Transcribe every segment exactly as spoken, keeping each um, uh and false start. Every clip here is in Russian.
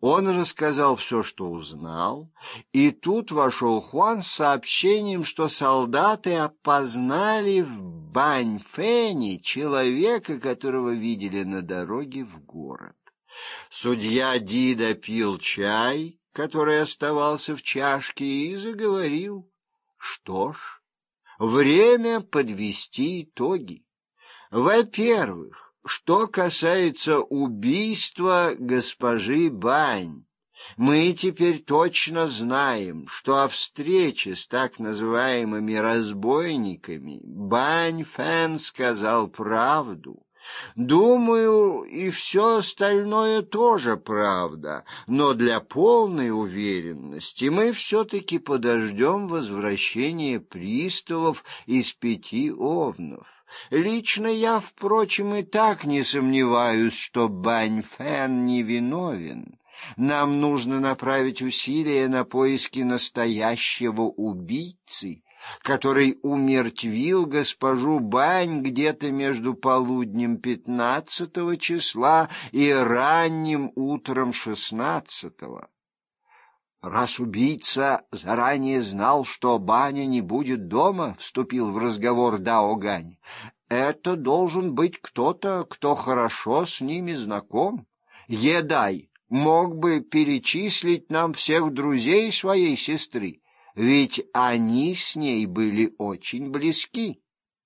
Он рассказал все, что узнал, и тут вошел Хуан с сообщением, что солдаты опознали в Баньфэне человека, которого видели на дороге в город. Судья Ди допил чай, который оставался в чашке, и заговорил: что ж, время подвести итоги. Во-первых, что касается убийства госпожи Бань, мы теперь точно знаем, что о встрече с так называемыми разбойниками Бань Фэн сказал правду. Думаю, и все остальное тоже правда, но для полной уверенности мы все-таки подождем возвращения приставов из Пяти Овнов. Лично я, впрочем, и так не сомневаюсь, что Бань Фэн невиновен. Нам нужно направить усилия на поиски настоящего убийцы, который умертвил госпожу Бань где-то между полуднем пятнадцатого числа и ранним утром шестнадцатого. Раз убийца заранее знал, что Баня не будет дома, вступил в разговор Дао Гань, это должен быть кто-то, кто хорошо с ними знаком. Едай мог бы перечислить нам всех друзей своей сестры, ведь они с ней были очень близки.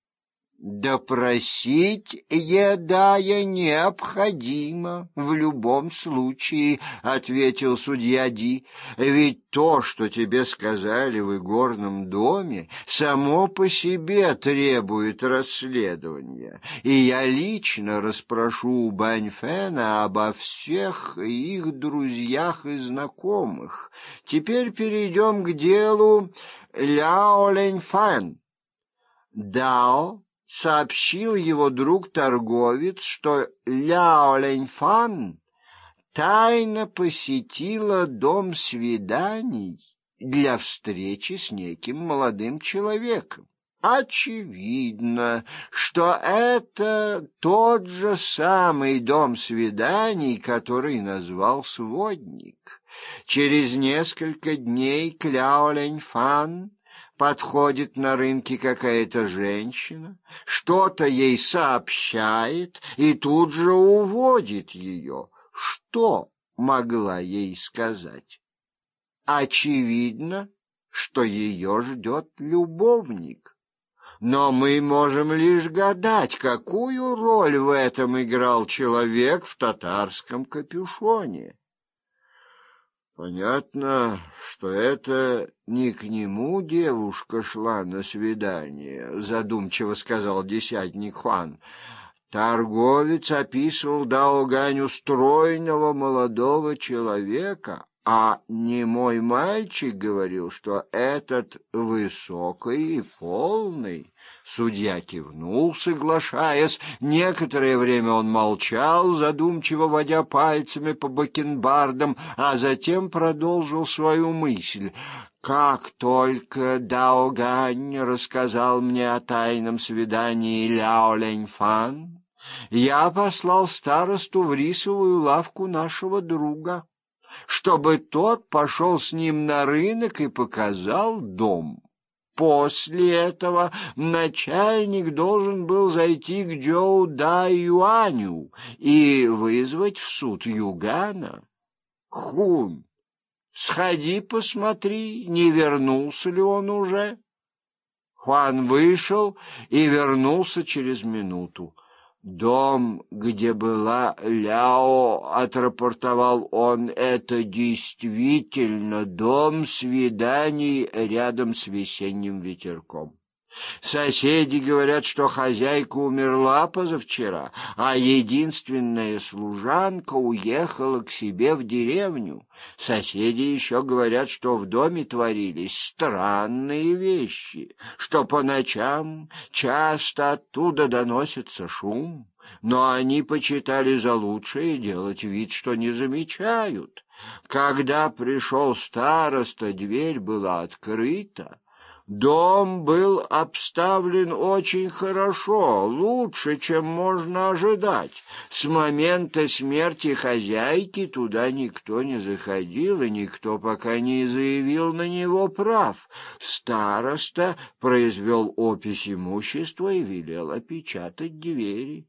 Допросить Едая необходимо в любом случае, ответил судья Ди. Ведь то, что тебе сказали в игорном доме, само по себе требует расследования, и я лично расспрошу у Баньфэна обо всех их друзьях и знакомых. Теперь перейдем к делу Ляо Лэньфэн. Дао сообщил его друг-торговец, что Ляо Лэньфэн тайно посетила дом свиданий для встречи с неким молодым человеком. Очевидно, что это тот же самый дом свиданий, который назвал сводник. Через несколько дней к Ляо Лэньфэн подходит на рынке какая-то женщина, что-то ей сообщает и тут же уводит ее. Что могла ей сказать? Очевидно, что ее ждет любовник. Но мы можем лишь гадать, какую роль в этом играл человек в татарском капюшоне. Понятно, что это не к нему девушка шла на свидание, задумчиво сказал десятник Хуан. Торговец описывал Дао Ганю стройного молодого человека, а немой мальчик говорил, что этот высокий и полный. Судья кивнул, соглашаясь. Некоторое время он молчал, задумчиво водя пальцами по бакенбардам, а затем продолжил свою мысль. Как только Дао Гань рассказал мне о тайном свидании Ляо Лэньфэн, я послал старосту в рисовую лавку нашего друга, чтобы тот пошел с ним на рынок и показал дом. После этого начальник должен был зайти к Джоу Да Юаню и вызвать в суд Югана. Хун, сходи посмотри, не вернулся ли он уже. Хуан вышел и вернулся через минуту. Дом, где была Ляо, отрапортовал он, это действительно дом свиданий рядом с весенним ветерком. Соседи говорят, что хозяйка умерла позавчера, а единственная служанка уехала к себе в деревню. Соседи еще говорят, что в доме творились странные вещи, что по ночам часто оттуда доносится шум, но они почитали за лучшее делать вид, что не замечают. Когда пришел староста, дверь была открыта, Дом был обставлен очень хорошо, лучше, чем можно ожидать. С момента смерти хозяйки туда никто не заходил, и никто пока не заявил на него прав. Староста произвел опись имущества и велел опечатать двери.